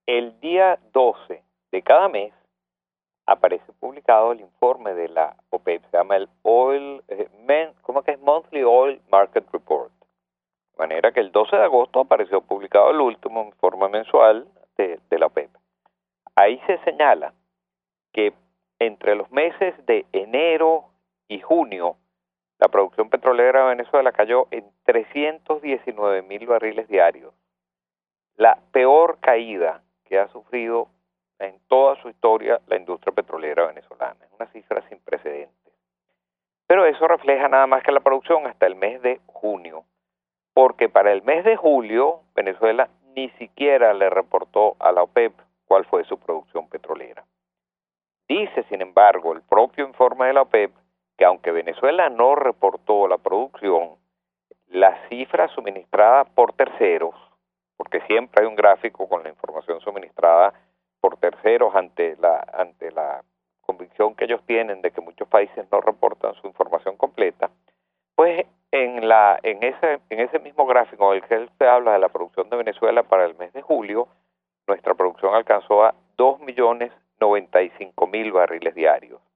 el día 12 de cada mes aparece publicado el informe de la OPEP, se llama el ¿cómo que es? Monthly Oil Market Report. De manera que el 12 de agosto apareció publicado el último informe mensual de la OPEP. Ahí se señala que entre los meses de enero y junio, la producción petrolera de Venezuela cayó en 319,000 barriles diarios. La peor caída que ha sufrido en toda su historia la industria petrolera venezolana. Es una cifra sin precedentes. Pero eso refleja nada más que la producción hasta el mes de junio, porque para el mes de julio Venezuela ni siquiera le reportó a la OPEP cuál fue su producción petrolera. Dice, sin embargo, el propio informe de la OPEP que aunque Venezuela no reportó la producción, las cifras suministradas por terceros, porque siempre hay un gráfico con la información suministrada por terceros ante la convicción que ellos tienen de que muchos países no reportan su información completa, pues en ese mismo gráfico en el que se habla de la producción de Venezuela para el mes de julio, nuestra producción alcanzó a 2,095,000 barriles diarios.